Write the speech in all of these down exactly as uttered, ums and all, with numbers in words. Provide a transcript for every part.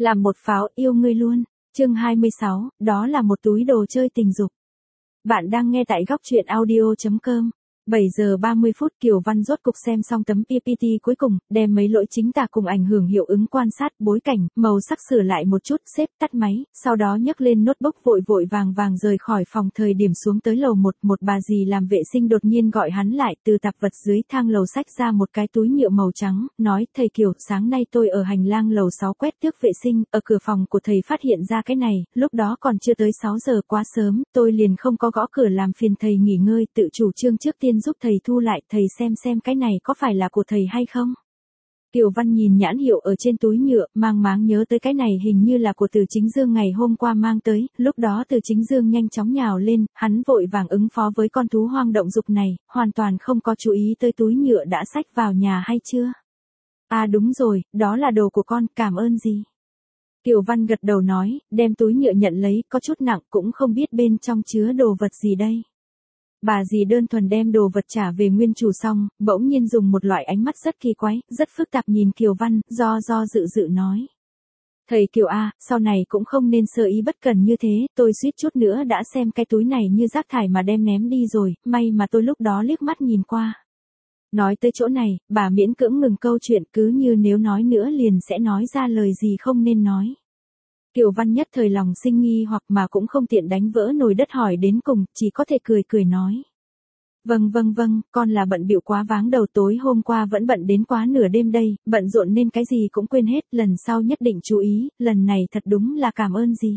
Làm một pháo yêu ngươi luôn. Chương hai mươi sáu, đó là một túi đồ chơi tình dục. Bạn đang nghe tại góc truyện audio chấm com. bảy giờ ba mươi phút Kiều Văn rốt cục xem xong tấm pê pê tê cuối cùng, đem mấy lỗi chính tả cùng ảnh hưởng hiệu ứng quan sát, bối cảnh, màu sắc sửa lại một chút, xếp tắt máy, sau đó nhấc lên notebook vội vội vàng vàng rời khỏi phòng. Thời điểm xuống tới lầu một, một bà dì làm vệ sinh đột nhiên gọi hắn lại từ tạp vật dưới thang lầu xách ra một cái túi nhựa màu trắng, nói, thầy Kiều, sáng nay tôi ở hành lang lầu sáu quét tước vệ sinh, ở cửa phòng của thầy phát hiện ra cái này, lúc đó còn chưa tới sáu giờ quá sớm, tôi liền không có gõ cửa làm phiền thầy nghỉ ngơi, tự chủ trương trước tiên giúp thầy thu lại, thầy xem xem cái này có phải là của thầy hay không. Kiều Văn nhìn nhãn hiệu ở trên túi nhựa, mang máng nhớ tới cái này hình như là của Từ Chính Dương ngày hôm qua mang tới, lúc đó Từ Chính Dương nhanh chóng nhào lên, hắn vội vàng ứng phó với con thú hoang động dục này, hoàn toàn không có chú ý tới túi nhựa đã xách vào nhà hay chưa. À đúng rồi, đó là đồ của con, cảm ơn dì. Kiều Văn gật đầu nói, đem túi nhựa nhận lấy, có chút nặng, cũng không biết bên trong chứa đồ vật gì đây. Bà dì đơn thuần đem đồ vật trả về nguyên chủ xong, bỗng nhiên dùng một loại ánh mắt rất kỳ quái, rất phức tạp nhìn Kiều Văn, do do dự dự nói. Thầy Kiều A, sau này cũng không nên sơ ý bất cần như thế, tôi suýt chút nữa đã xem cái túi này như rác thải mà đem ném đi rồi, may mà tôi lúc đó liếc mắt nhìn qua. Nói tới chỗ này, bà miễn cưỡng ngừng câu chuyện, cứ như nếu nói nữa liền sẽ nói ra lời gì không nên nói. Kiều Văn nhất thời lòng sinh nghi hoặc mà cũng không tiện đánh vỡ nồi đất hỏi đến cùng, chỉ có thể cười cười nói. Vâng vâng vâng, con là bận bịu quá váng đầu, tối hôm qua vẫn bận đến quá nửa đêm đây, bận rộn nên cái gì cũng quên hết, lần sau nhất định chú ý, lần này thật đúng là cảm ơn dì.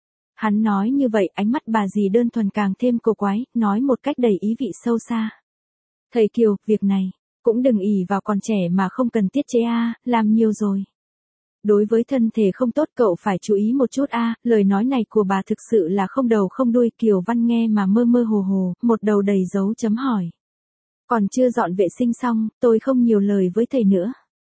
Hắn nói như vậy, ánh mắt bà dì đơn thuần càng thêm cổ quái, nói một cách đầy ý vị sâu xa. Thầy Kiều, việc này, cũng đừng ỷ vào còn trẻ mà không cần tiết chế a, làm nhiều rồi. Đối với thân thể không tốt cậu phải chú ý một chút a. Lời nói này của bà thực sự là không đầu không đuôi. Kiều Văn nghe mà mơ mơ hồ hồ, một đầu đầy dấu chấm hỏi. Còn chưa dọn vệ sinh xong, tôi không nhiều lời với thầy nữa.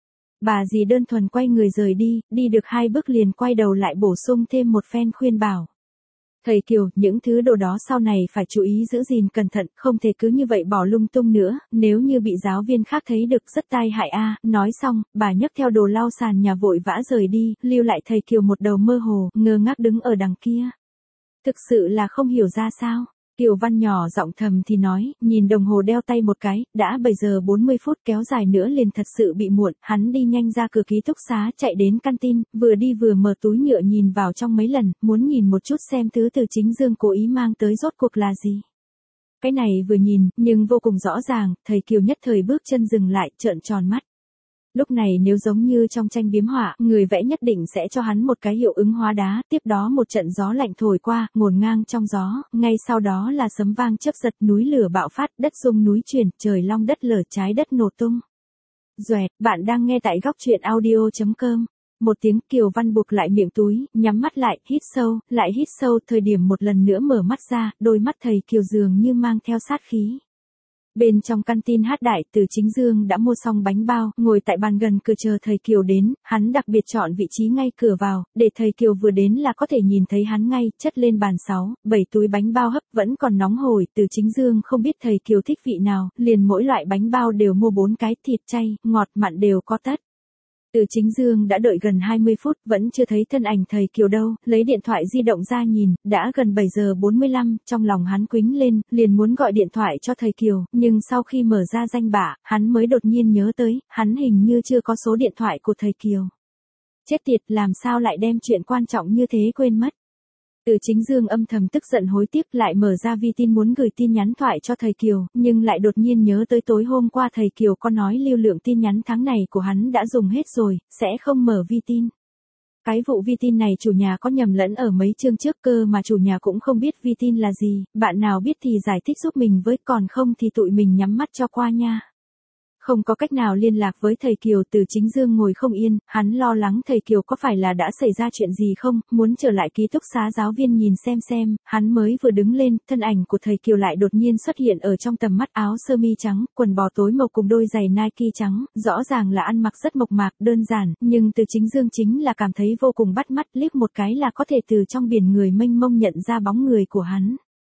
Bà dì đơn thuần quay người rời đi, đi được hai bước liền quay đầu lại bổ sung thêm một phen khuyên bảo. Thầy Kiều, những thứ đồ đó sau này phải chú ý giữ gìn cẩn thận, không thể cứ như vậy bỏ lung tung nữa, nếu như bị giáo viên khác thấy được rất tai hại a. Nói xong, bà nhấc theo đồ lau sàn nhà vội vã rời đi, lưu lại thầy Kiều một đầu mơ hồ, ngơ ngác đứng ở đằng kia. Thực sự là không hiểu ra sao. Kiều Văn nhỏ giọng thầm thì nói, nhìn đồng hồ đeo tay một cái, đã bảy giờ bốn mươi phút, kéo dài nữa liền thật sự bị muộn, hắn đi nhanh ra cửa ký túc xá, chạy đến canteen, vừa đi vừa mở túi nhựa nhìn vào trong mấy lần, muốn nhìn một chút xem thứ Từ Chính Dương cố ý mang tới rốt cuộc là gì. Cái này vừa nhìn, nhưng vô cùng rõ ràng, thầy Kiều nhất thời bước chân dừng lại, trợn tròn mắt. Lúc này nếu giống như trong tranh biếm họa, người vẽ nhất định sẽ cho hắn một cái hiệu ứng hóa đá, tiếp đó một trận gió lạnh thổi qua, ngổn ngang trong gió, ngay sau đó là sấm vang chớp giật, núi lửa bạo phát, đất rung núi chuyển, trời long đất lở, trái đất nổ tung. Doẹt, bạn đang nghe tại góc truyện audio chấm com. Một tiếng, Kiều Văn buộc lại miệng túi, nhắm mắt lại, hít sâu, lại hít sâu, thời điểm một lần nữa mở mắt ra, đôi mắt thầy Kiều dường như mang theo sát khí. Bên trong canteen hát đại, Từ Chính Dương đã mua xong bánh bao, ngồi tại bàn gần cửa chờ thầy Kiều đến, hắn đặc biệt chọn vị trí ngay cửa vào, để thầy Kiều vừa đến là có thể nhìn thấy hắn ngay, chất lên bàn sáu, bảy túi bánh bao hấp vẫn còn nóng hổi. Từ Chính Dương không biết thầy Kiều thích vị nào, liền mỗi loại bánh bao đều mua bốn cái, thịt chay, ngọt mặn đều có tất. Từ Chính Dương đã đợi gần hai mươi phút, vẫn chưa thấy thân ảnh thầy Kiều đâu, lấy điện thoại di động ra nhìn, đã gần bảy giờ bốn mươi lăm, trong lòng hắn quính lên, liền muốn gọi điện thoại cho thầy Kiều, nhưng sau khi mở ra danh bạ, hắn mới đột nhiên nhớ tới, hắn hình như chưa có số điện thoại của thầy Kiều. Chết tiệt, làm sao lại đem chuyện quan trọng như thế quên mất. Từ Chính Dương âm thầm tức giận hối tiếc, lại mở ra vi tin muốn gửi tin nhắn thoại cho thầy Kiều, nhưng lại đột nhiên nhớ tới tối hôm qua thầy Kiều có nói lưu lượng tin nhắn tháng này của hắn đã dùng hết rồi, sẽ không mở vi tin. Cái vụ vi tin này chủ nhà có nhầm lẫn ở mấy chương trước cơ mà chủ nhà cũng không biết vi tin là gì, bạn nào biết thì giải thích giúp mình với, còn không thì tụi mình nhắm mắt cho qua nha. Không có cách nào liên lạc với thầy Kiều, Từ Chính Dương ngồi không yên, hắn lo lắng thầy Kiều có phải là đã xảy ra chuyện gì không, muốn trở lại ký túc xá giáo viên nhìn xem xem, hắn mới vừa đứng lên, thân ảnh của thầy Kiều lại đột nhiên xuất hiện ở trong tầm mắt, áo sơ mi trắng, quần bò tối màu cùng đôi giày Nike trắng, rõ ràng là ăn mặc rất mộc mạc, đơn giản, nhưng Từ Chính Dương chính là cảm thấy vô cùng bắt mắt, liếc một cái là có thể từ trong biển người mênh mông nhận ra bóng người của hắn.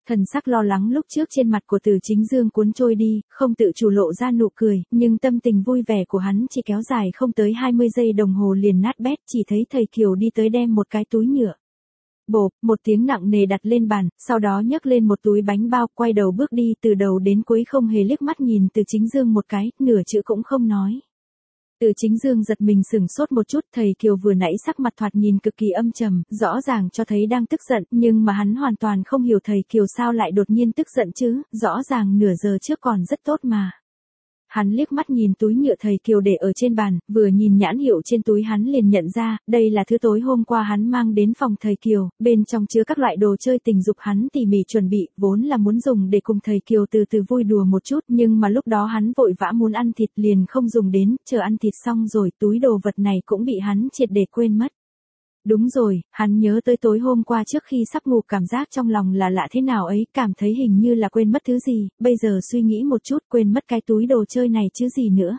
Thần sắc lo lắng lúc trước trên mặt của Từ Chính Dương cuốn trôi đi, không tự chủ lộ ra nụ cười, nhưng tâm tình vui vẻ của hắn chỉ kéo dài không tới hai mươi giây đồng hồ liền nát bét, chỉ thấy thầy Kiều đi tới đem một cái túi nhựa. Bộp, một tiếng nặng nề đặt lên bàn, sau đó nhấc lên một túi bánh bao, quay đầu bước đi từ đầu đến cuối không hề liếc mắt nhìn Từ Chính Dương một cái, nửa chữ cũng không nói. Từ Chính Dương giật mình sửng sốt một chút, thầy Kiều vừa nãy sắc mặt thoạt nhìn cực kỳ âm trầm, rõ ràng cho thấy đang tức giận, nhưng mà hắn hoàn toàn không hiểu thầy Kiều sao lại đột nhiên tức giận chứ, rõ ràng nửa giờ trước còn rất tốt mà. Hắn liếc mắt nhìn túi nhựa thầy Kiều để ở trên bàn, vừa nhìn nhãn hiệu trên túi hắn liền nhận ra, đây là thứ tối hôm qua hắn mang đến phòng thầy Kiều, bên trong chứa các loại đồ chơi tình dục hắn tỉ mỉ chuẩn bị, vốn là muốn dùng để cùng thầy Kiều từ từ vui đùa một chút, nhưng mà lúc đó hắn vội vã muốn ăn thịt liền không dùng đến, chờ ăn thịt xong rồi túi đồ vật này cũng bị hắn triệt để quên mất. Đúng rồi, hắn nhớ tới tối hôm qua trước khi sắp ngủ cảm giác trong lòng là lạ thế nào ấy, cảm thấy hình như là quên mất thứ gì, bây giờ suy nghĩ một chút quên mất cái túi đồ chơi này chứ gì nữa.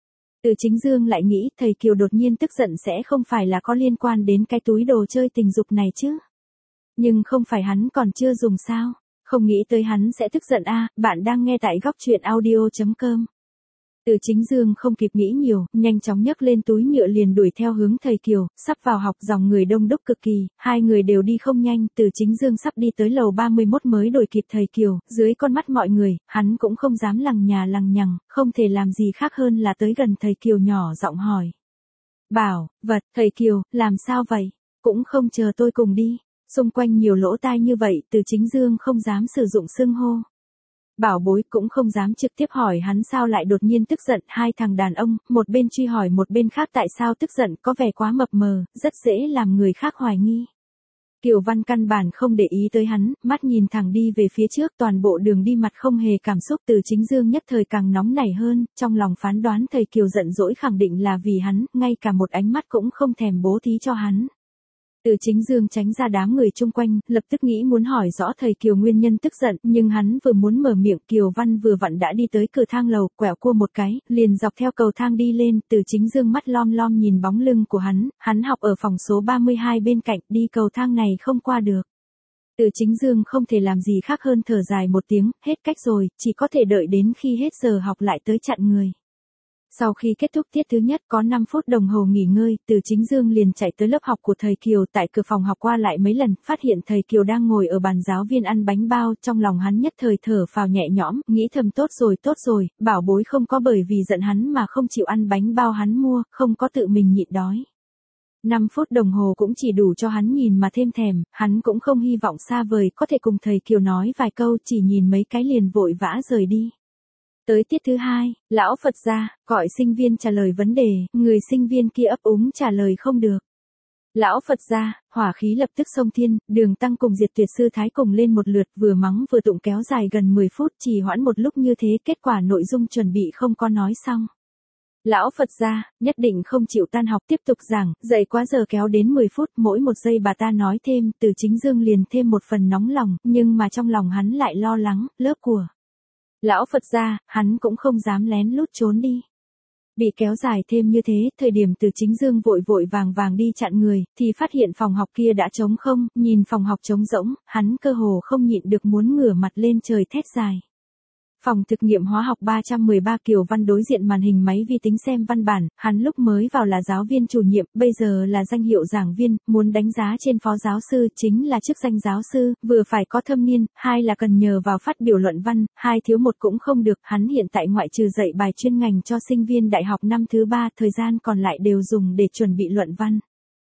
Từ Chính Dương lại nghĩ thầy Kiều đột nhiên tức giận sẽ không phải là có liên quan đến cái túi đồ chơi tình dục này chứ. Nhưng không phải hắn còn chưa dùng sao, không nghĩ tới hắn sẽ tức giận a. Bạn đang nghe tại góc truyện audio chấm com. Từ Chính Dương không kịp nghĩ nhiều, nhanh chóng nhấc lên túi nhựa liền đuổi theo hướng thầy Kiều, sắp vào học dòng người đông đúc cực kỳ, hai người đều đi không nhanh, Từ Chính Dương sắp đi tới lầu ba mươi mốt mới đuổi kịp thầy Kiều, dưới con mắt mọi người, hắn cũng không dám lằng nhà lằng nhằng, không thể làm gì khác hơn là tới gần thầy Kiều nhỏ giọng hỏi. Bảo, vật, thầy Kiều, làm sao vậy? Cũng không chờ tôi cùng đi. Xung quanh nhiều lỗ tai như vậy, Từ Chính Dương không dám sử dụng xưng hô. Bảo bối cũng không dám trực tiếp hỏi hắn sao lại đột nhiên tức giận, hai thằng đàn ông, một bên truy hỏi một bên khác tại sao tức giận, có vẻ quá mập mờ, rất dễ làm người khác hoài nghi. Kiều Văn căn bản không để ý tới hắn, mắt nhìn thẳng đi về phía trước, toàn bộ đường đi mặt không hề cảm xúc. Từ Chính Dương nhất thời càng nóng nảy hơn, trong lòng phán đoán thầy Kiều giận dỗi khẳng định là vì hắn, ngay cả một ánh mắt cũng không thèm bố thí cho hắn. Từ Chính Dương tránh ra đám người chung quanh, lập tức nghĩ muốn hỏi rõ thầy Kiều nguyên nhân tức giận, nhưng hắn vừa muốn mở miệng Kiều Văn vừa vặn đã đi tới cửa thang lầu, quẹo cua một cái, liền dọc theo cầu thang đi lên. Từ Chính Dương mắt lom lom nhìn bóng lưng của hắn, hắn học ở phòng số ba mươi hai bên cạnh, đi cầu thang này không qua được. Từ Chính Dương không thể làm gì khác hơn thở dài một tiếng, hết cách rồi, chỉ có thể đợi đến khi hết giờ học lại tới chặn người. Sau khi kết thúc tiết thứ nhất có năm phút đồng hồ nghỉ ngơi, Từ Chính Dương liền chạy tới lớp học của thầy Kiều, tại cửa phòng học qua lại mấy lần, phát hiện thầy Kiều đang ngồi ở bàn giáo viên ăn bánh bao, trong lòng hắn nhất thời thở phào nhẹ nhõm, nghĩ thầm tốt rồi tốt rồi, bảo bối không có bởi vì giận hắn mà không chịu ăn bánh bao hắn mua, không có tự mình nhịn đói. năm phút đồng hồ cũng chỉ đủ cho hắn nhìn mà thêm thèm, hắn cũng không hy vọng xa vời có thể cùng thầy Kiều nói vài câu, chỉ nhìn mấy cái liền vội vã rời đi. Tới tiết thứ hai, lão Phật ra, gọi sinh viên trả lời vấn đề, người sinh viên kia ấp úng trả lời không được. Lão Phật ra, hỏa khí lập tức xông thiên, Đường Tăng cùng Diệt Tuyệt Sư Thái cùng lên một lượt vừa mắng vừa tụng kéo dài gần mười phút, trì hoãn một lúc như thế, kết quả nội dung chuẩn bị không có nói xong. Lão Phật ra, nhất định không chịu tan học tiếp tục giảng, dạy quá giờ kéo đến mười phút, mỗi một giây bà ta nói thêm, Từ Chính Dương liền thêm một phần nóng lòng, nhưng mà trong lòng hắn lại lo lắng, lớp của Lão Phật ra, hắn cũng không dám lén lút trốn đi. Bị kéo dài thêm như thế, thời điểm Từ Chính Dương vội vội vàng vàng đi chặn người, thì phát hiện phòng học kia đã trống không, nhìn phòng học trống rỗng, hắn cơ hồ không nhịn được muốn ngửa mặt lên trời thét dài. Phòng thực nghiệm hóa học ba trăm mười ba Kiều Văn đối diện màn hình máy vi tính xem văn bản, hắn lúc mới vào là giáo viên chủ nhiệm, bây giờ là danh hiệu giảng viên, muốn đánh giá trên phó giáo sư chính là chức danh giáo sư, vừa phải có thâm niên, hai là cần nhờ vào phát biểu luận văn, hai thiếu một cũng không được, hắn hiện tại ngoại trừ dạy bài chuyên ngành cho sinh viên đại học năm thứ ba, thời gian còn lại đều dùng để chuẩn bị luận văn.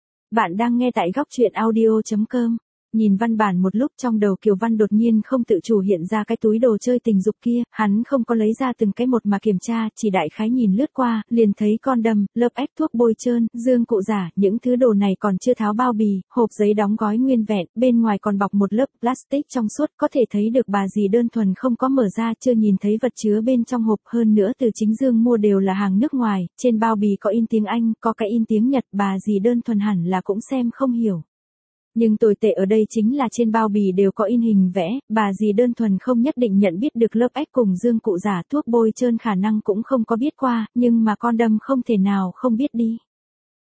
Bạn đang nghe tại góc truyện audio chấm com. Nhìn văn bản một lúc trong đầu Kiều Văn đột nhiên không tự chủ hiện ra cái túi đồ chơi tình dục kia, hắn không có lấy ra từng cái một mà kiểm tra, chỉ đại khái nhìn lướt qua, liền thấy con đầm, lớp ép thuốc bôi trơn, dương cụ giả, những thứ đồ này còn chưa tháo bao bì, hộp giấy đóng gói nguyên vẹn, bên ngoài còn bọc một lớp plastic trong suốt, có thể thấy được bà dì đơn thuần không có mở ra, chưa nhìn thấy vật chứa bên trong hộp, hơn nữa Từ Chính Dương mua đều là hàng nước ngoài, trên bao bì có in tiếng Anh, có cái in tiếng Nhật, bà dì đơn thuần hẳn là cũng xem không hiểu. Nhưng tồi tệ ở đây chính là trên bao bì đều có in hình vẽ, bà dì đơn thuần không nhất định nhận biết được lớp ép cùng dương cụ giả, thuốc bôi trơn khả năng cũng không có biết qua, nhưng mà con đâm không thể nào không biết đi.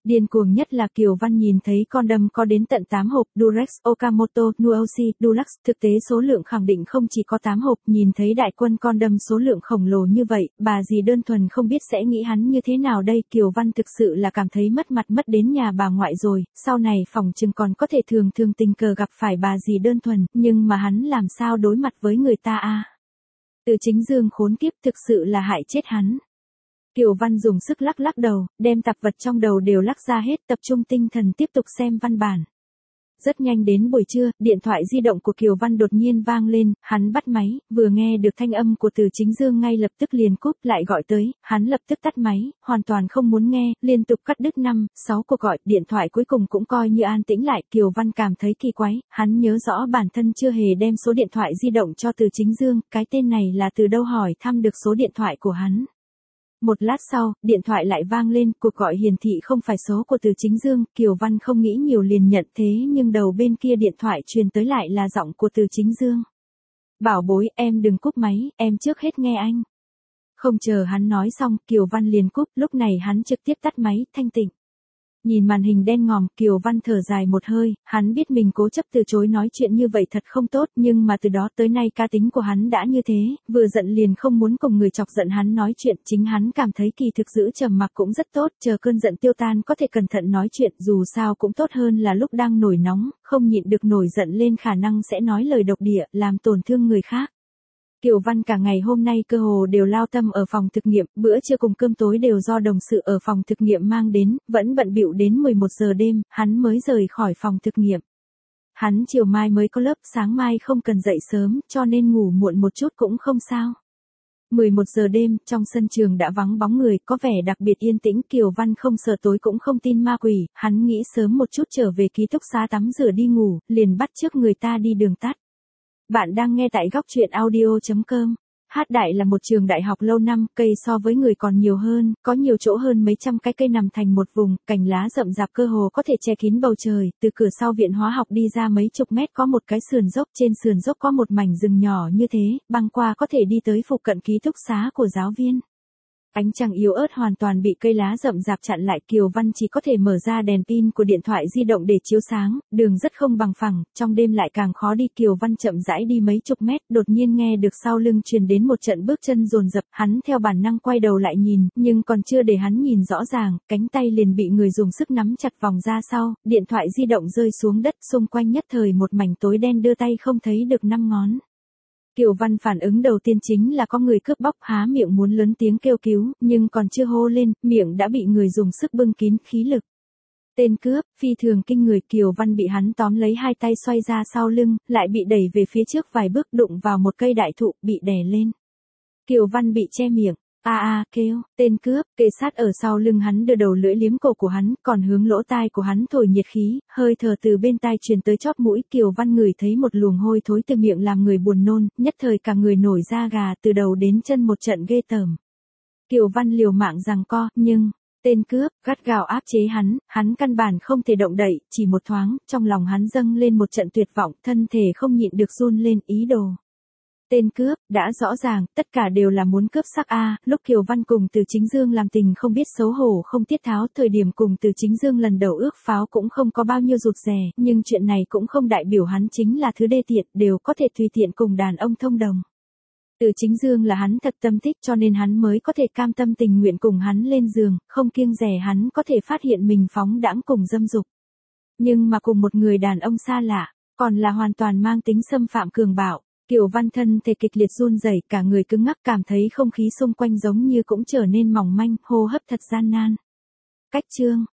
Điên cuồng nhất là Kiều Văn nhìn thấy con đâm có đến tận tám hộp Durex Okamoto Nuoshi Dulux, thực tế số lượng khẳng định không chỉ có tám hộp, nhìn thấy đại quân con đâm số lượng khổng lồ như vậy, bà dì đơn thuần không biết sẽ nghĩ hắn như thế nào đây, Kiều Văn thực sự là cảm thấy mất mặt mất đến nhà bà ngoại rồi, sau này phòng chừng còn có thể thường thường tình cờ gặp phải bà dì đơn thuần, nhưng mà hắn làm sao đối mặt với người ta a? Từ Chính Dương khốn kiếp thực sự là hại chết hắn. Kiều Văn dùng sức lắc lắc đầu, đem tạp vật trong đầu đều lắc ra hết, tập trung tinh thần tiếp tục xem văn bản. Rất nhanh đến buổi trưa, điện thoại di động của Kiều Văn đột nhiên vang lên, hắn bắt máy, vừa nghe được thanh âm của Từ Chính Dương ngay lập tức liền cúp, lại gọi tới, hắn lập tức tắt máy, hoàn toàn không muốn nghe, liên tục cắt đứt năm, sáu cuộc gọi, điện thoại cuối cùng cũng coi như an tĩnh lại, Kiều Văn cảm thấy kỳ quái, hắn nhớ rõ bản thân chưa hề đem số điện thoại di động cho Từ Chính Dương, cái tên này là từ đâu hỏi thăm được số điện thoại của hắn. Một lát sau, điện thoại lại vang lên, cuộc gọi hiển thị không phải số của Từ Chính Dương, Kiều Văn không nghĩ nhiều liền nhận, thế nhưng đầu bên kia điện thoại truyền tới lại là giọng của Từ Chính Dương. Bảo bối, em đừng cúp máy, em trước hết nghe anh. Không chờ hắn nói xong, Kiều Văn liền cúp, lúc này hắn trực tiếp tắt máy, thanh tịnh. Nhìn màn hình đen ngòm, Kiều Văn thở dài một hơi, hắn biết mình cố chấp từ chối nói chuyện như vậy thật không tốt, nhưng mà từ đó tới nay cá tính của hắn đã như thế, vừa giận liền không muốn cùng người chọc giận hắn nói chuyện, chính hắn cảm thấy kỳ thực giữ trầm mặc cũng rất tốt, chờ cơn giận tiêu tan có thể cẩn thận nói chuyện, dù sao cũng tốt hơn là lúc đang nổi nóng, không nhịn được nổi giận lên khả năng sẽ nói lời độc địa, làm tổn thương người khác. Kiều Văn cả ngày hôm nay cơ hồ đều lao tâm ở phòng thực nghiệm, bữa trưa cùng cơm tối đều do đồng sự ở phòng thực nghiệm mang đến, vẫn bận bịu đến mười một giờ đêm, hắn mới rời khỏi phòng thực nghiệm. Hắn chiều mai mới có lớp, sáng mai không cần dậy sớm, cho nên ngủ muộn một chút cũng không sao. mười một giờ đêm, trong sân trường đã vắng bóng người, có vẻ đặc biệt yên tĩnh, Kiều Văn không sợ tối cũng không tin ma quỷ, hắn nghĩ sớm một chút trở về ký túc xá tắm rửa đi ngủ, liền bắt chước người ta đi đường tắt. Bạn đang nghe tại góc truyện audio chấm com. Hát Đại là một trường đại học lâu năm, cây so với người còn nhiều hơn, có nhiều chỗ hơn mấy trăm cái cây nằm thành một vùng, cành lá rậm rạp cơ hồ có thể che kín bầu trời, từ cửa sau viện hóa học đi ra mấy chục mét có một cái sườn dốc, trên sườn dốc có một mảnh rừng nhỏ như thế, băng qua có thể đi tới phụ cận ký túc xá của giáo viên. Ánh trăng yếu ớt hoàn toàn bị cây lá rậm rạp chặn lại, Kiều Văn chỉ có thể mở ra đèn pin của điện thoại di động để chiếu sáng, đường rất không bằng phẳng, trong đêm lại càng khó đi, Kiều Văn chậm rãi đi mấy chục mét, đột nhiên nghe được sau lưng truyền đến một trận bước chân dồn dập, hắn theo bản năng quay đầu lại nhìn, nhưng còn chưa để hắn nhìn rõ ràng, cánh tay liền bị người dùng sức nắm chặt vòng ra sau, điện thoại di động rơi xuống đất, xung quanh nhất thời một mảnh tối đen, đưa tay không thấy được năm ngón. Kiều Văn phản ứng đầu tiên chính là có người cướp bóc, há miệng muốn lớn tiếng kêu cứu, nhưng còn chưa hô lên, miệng đã bị người dùng sức bưng kín khí lực. Tên cướp, phi thường kinh người, Kiều Văn bị hắn tóm lấy hai tay xoay ra sau lưng, lại bị đẩy về phía trước vài bước, đụng vào một cây đại thụ, bị đè lên. Kiều Văn bị che miệng. A a kêu, tên cướp, kề sát ở sau lưng hắn đưa đầu lưỡi liếm cổ của hắn, còn hướng lỗ tai của hắn thổi nhiệt khí, hơi thở từ bên tai truyền tới chóp mũi, Kiều Văn ngửi thấy một luồng hôi thối từ miệng làm người buồn nôn, nhất thời cả người nổi da gà, từ đầu đến chân một trận ghê tởm. Kiều Văn liều mạng giằng co, nhưng, tên cướp, gắt gao áp chế hắn, hắn căn bản không thể động đậy, chỉ một thoáng, trong lòng hắn dâng lên một trận tuyệt vọng, thân thể không nhịn được run lên, ý đồ. Tên cướp, đã rõ ràng, tất cả đều là muốn cướp sắc A, lúc Kiều Văn cùng Từ Chính Dương làm tình không biết xấu hổ không tiết tháo, thời điểm cùng Từ Chính Dương lần đầu ước pháo cũng không có bao nhiêu rụt rè, nhưng chuyện này cũng không đại biểu hắn chính là thứ đê tiện, đều có thể tùy tiện cùng đàn ông thông đồng. Từ Chính Dương là hắn thật tâm thích cho nên hắn mới có thể cam tâm tình nguyện cùng hắn lên giường, không kiêng dè hắn có thể phát hiện mình phóng đãng cùng dâm dục. Nhưng mà cùng một người đàn ông xa lạ, còn là hoàn toàn mang tính xâm phạm cường bạo. Kiều Văn thân thể kịch liệt run rẩy, cả người cứng ngắc, cảm thấy không khí xung quanh giống như cũng trở nên mỏng manh, hô hấp thật gian nan. Cách chương